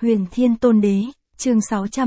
Huyền Thiên Tôn Đế, chương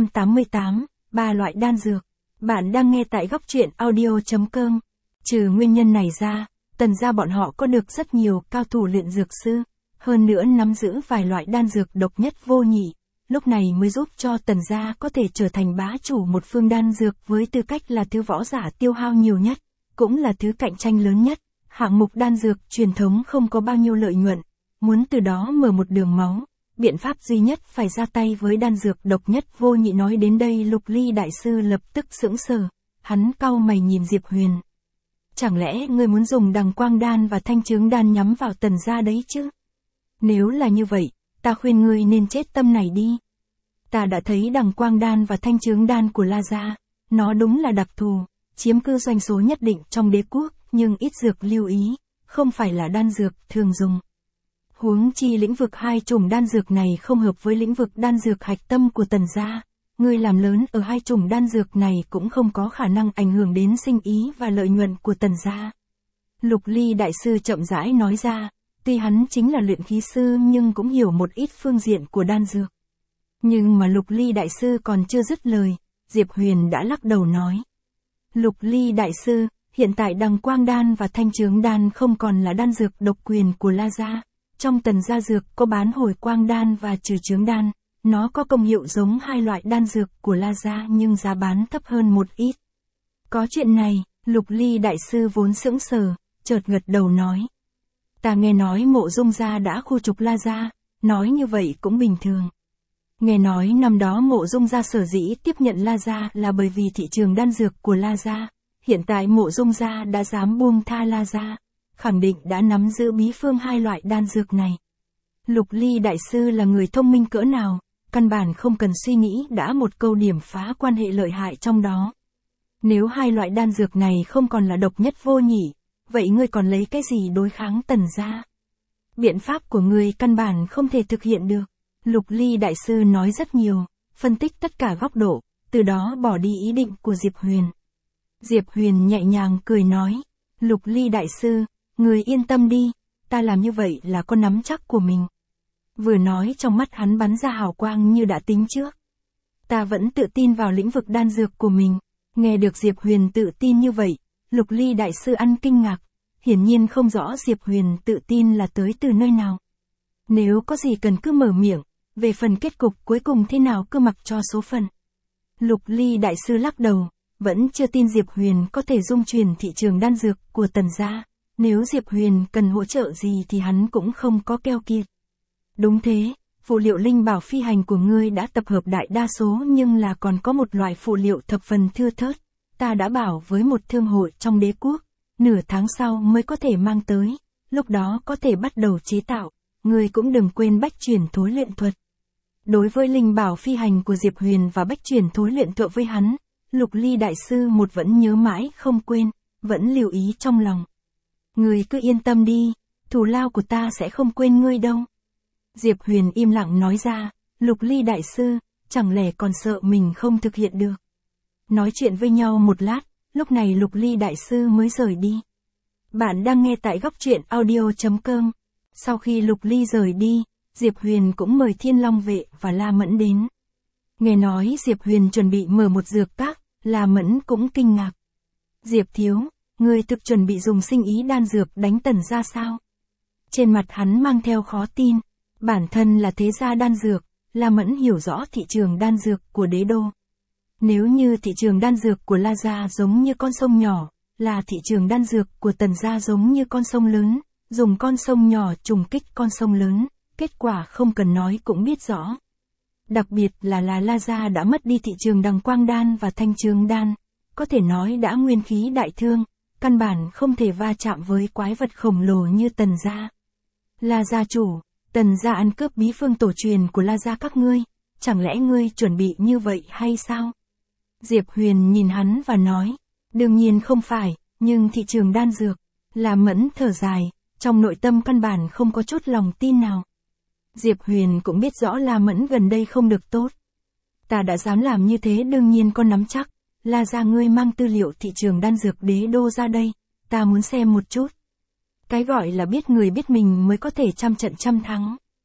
688, 3 loại đan dược. Bạn đang nghe tại góc truyện audio.com. Trừ nguyên nhân này ra, Tần gia bọn họ có được rất nhiều cao thủ luyện dược sư, hơn nữa nắm giữ vài loại đan dược độc nhất vô nhị, lúc này mới giúp cho Tần gia có thể trở thành bá chủ một phương đan dược với tư cách là thứ võ giả tiêu hao nhiều nhất, cũng là thứ cạnh tranh lớn nhất. Hạng mục đan dược truyền thống không có bao nhiêu lợi nhuận, muốn từ đó mở một đường máu, biện pháp duy nhất phải ra tay với đan dược độc nhất vô nhị. Nói đến đây Lục Ly đại sư lập tức sững sờ, hắn cau mày nhìn Diệp Huyền. Chẳng lẽ ngươi muốn dùng Đằng Quang đan và Thanh Chướng đan nhắm vào Tần gia đấy chứ? Nếu là như vậy, ta khuyên ngươi nên chết tâm này đi. Ta đã thấy Đằng Quang đan và Thanh Chướng đan của La gia, nó đúng là đặc thù, chiếm cứ doanh số nhất định trong đế quốc, nhưng ít dược lưu ý, không phải là đan dược thường dùng. Huống chi lĩnh vực hai chủng đan dược này không hợp với lĩnh vực đan dược hạch tâm của Tần gia. Ngươi làm lớn ở hai chủng đan dược này cũng không có khả năng ảnh hưởng đến sinh ý và lợi nhuận của Tần gia. Lục Ly đại sư chậm rãi nói ra, tuy hắn chính là luyện khí sư nhưng cũng hiểu một ít phương diện của đan dược. Nhưng mà Lục Ly đại sư còn chưa dứt lời, Diệp Huyền đã lắc đầu nói. Lục Ly đại sư, hiện tại Đằng Quang đan và Thanh Chướng đan không còn là đan dược độc quyền của La gia. Trong Tần gia dược có bán Hồi Quang đan và Trừ Chướng đan, nó có công hiệu giống hai loại đan dược của La gia nhưng giá bán thấp hơn một ít. Có chuyện này, Lục Ly đại sư vốn sững sờ, chợt gật đầu nói. Ta nghe nói Mộ Dung gia đã khu trục La gia, nói như vậy cũng bình thường. Nghe nói năm đó Mộ Dung gia sở dĩ tiếp nhận La gia là bởi vì thị trường đan dược của La gia, hiện tại Mộ Dung gia đã dám buông tha La gia, khẳng định đã nắm giữ bí phương hai loại đan dược này. Lục Ly đại sư là người thông minh cỡ nào, căn bản không cần suy nghĩ đã một câu điểm phá quan hệ lợi hại trong đó. Nếu hai loại đan dược này không còn là độc nhất vô nhị, vậy ngươi còn lấy cái gì đối kháng Tần gia? Biện pháp của ngươi căn bản không thể thực hiện được. Lục Ly đại sư nói rất nhiều, phân tích tất cả góc độ, từ đó bỏ đi ý định của Diệp Huyền. Diệp Huyền nhẹ nhàng cười nói, Lục Ly đại sư, người yên tâm đi, ta làm như vậy là có nắm chắc của mình. Vừa nói trong mắt hắn bắn ra hào quang như đã tính trước. Ta vẫn tự tin vào lĩnh vực đan dược của mình. Nghe được Diệp Huyền tự tin như vậy, Lục Ly đại sư ăn kinh ngạc, hiển nhiên không rõ Diệp Huyền tự tin là tới từ nơi nào. Nếu có gì cần cứ mở miệng, về phần kết cục cuối cùng thế nào cứ mặc cho số phận. Lục Ly đại sư lắc đầu, vẫn chưa tin Diệp Huyền có thể dung chuyển thị trường đan dược của Tần gia. Nếu Diệp Huyền cần hỗ trợ gì thì hắn cũng không có keo kiệt. Đúng thế, phụ liệu linh bảo phi hành của ngươi đã tập hợp đại đa số nhưng là còn có một loại phụ liệu thập phần thưa thớt. Ta đã bảo với một thương hội trong đế quốc, nửa tháng sau mới có thể mang tới, lúc đó có thể bắt đầu chế tạo, ngươi cũng đừng quên bách chuyển thối luyện thuật. Đối với linh bảo phi hành của Diệp Huyền và bách chuyển thối luyện thuật với hắn, Lục Ly đại sư một vẫn nhớ mãi không quên, vẫn lưu ý trong lòng. Ngươi cứ yên tâm đi, thù lao của ta sẽ không quên ngươi đâu. Diệp Huyền im lặng nói ra, Lục Ly đại sư, chẳng lẽ còn sợ mình không thực hiện được. Nói chuyện với nhau một lát, lúc này Lục Ly đại sư mới rời đi. Bạn đang nghe tại góc truyện audio.com. Sau khi Lục Ly rời đi, Diệp Huyền cũng mời Thiên Long Vệ và La Mẫn đến. Nghe nói Diệp Huyền chuẩn bị mở một dược các, La Mẫn cũng kinh ngạc. Diệp thiếu, ngươi thực chuẩn bị dùng sinh ý đan dược đánh Tần gia sao? Trên mặt hắn mang theo khó tin, bản thân là thế gia đan dược, La Mẫn hiểu rõ thị trường đan dược của đế đô. Nếu như thị trường đan dược của La gia giống như con sông nhỏ, là thị trường đan dược của Tần gia giống như con sông lớn, dùng con sông nhỏ trùng kích con sông lớn, kết quả không cần nói cũng biết rõ. Đặc biệt là La gia đã mất đi thị trường Đằng Quang đan và Thanh Chướng đan, có thể nói đã nguyên khí đại thương, căn bản không thể va chạm với quái vật khổng lồ như Tần gia. La gia chủ, Tần gia ăn cướp bí phương tổ truyền của La gia các ngươi, chẳng lẽ ngươi chuẩn bị như vậy hay sao? Diệp Huyền nhìn hắn và nói, đương nhiên không phải, nhưng thị trường đan dược, La Mẫn thở dài, trong nội tâm căn bản không có chút lòng tin nào. Diệp Huyền cũng biết rõ La Mẫn gần đây không được tốt. Ta đã dám làm như thế đương nhiên có nắm chắc, La gia ngươi mang tư liệu thị trường đan dược đế đô ra đây, ta muốn xem một chút. Cái gọi là biết người biết mình mới có thể trăm trận trăm thắng.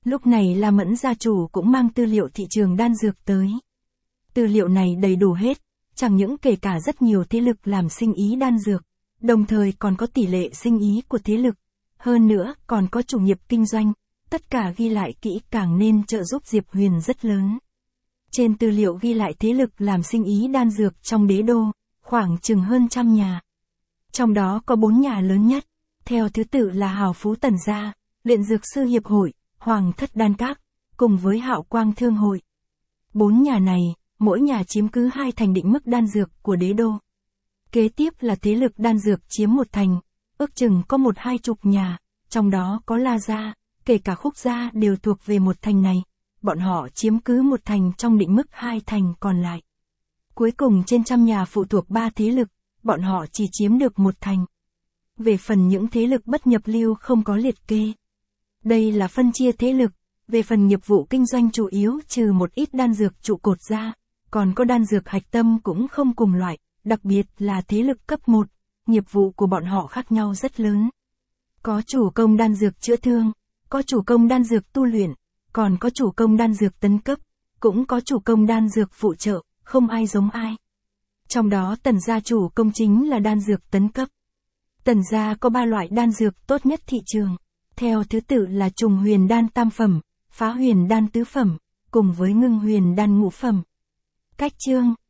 Lúc này La Mẫn gia chủ cũng mang tư liệu thị trường đan dược tới. Tư liệu này đầy đủ hết, chẳng những kể cả rất nhiều thế lực làm sinh ý đan dược, đồng thời còn có tỷ lệ sinh ý của thế lực, hơn nữa còn có chủ nghiệp kinh doanh, tất cả ghi lại kỹ càng nên trợ giúp Diệp Huyền rất lớn. Trên tư liệu ghi lại thế lực làm sinh ý đan dược trong đế đô, khoảng chừng hơn 100 nhà. Trong đó có 4 nhà lớn nhất, theo thứ tự là Hào Phú Tần Gia, Luyện Dược Sư Hiệp hội, Hoàng Thất Đan Các, cùng với Hạo Quang Thương hội. 4 nhà này, mỗi nhà chiếm cứ 2 thành định mức đan dược của đế đô. Kế tiếp là thế lực đan dược chiếm 1 thành, ước chừng có 1-20 nhà, trong đó có La Gia, kể cả Khúc Gia đều thuộc về 1 thành này, bọn họ chiếm cứ 1 thành trong định mức 2 thành còn lại. Cuối cùng trên 100 nhà phụ thuộc 3 thế lực, bọn họ chỉ chiếm được 1 thành. Về phần những thế lực bất nhập lưu không có liệt kê. Đây là phân chia thế lực, về phần nghiệp vụ kinh doanh chủ yếu trừ một ít đan dược trụ cột ra, còn có đan dược hạch tâm cũng không cùng loại, đặc biệt là thế lực cấp 1, nghiệp vụ của bọn họ khác nhau rất lớn. Có chủ công đan dược chữa thương, có chủ công đan dược tu luyện, còn có chủ công đan dược tấn cấp, cũng có chủ công đan dược phụ trợ, không ai giống ai. Trong đó Tần gia chủ công chính là đan dược tấn cấp. Tần gia có 3 loại đan dược tốt nhất thị trường, theo thứ tự là trùng huyền đan tam phẩm, phá huyền đan tứ phẩm, cùng với ngưng huyền đan ngũ phẩm. Cách chương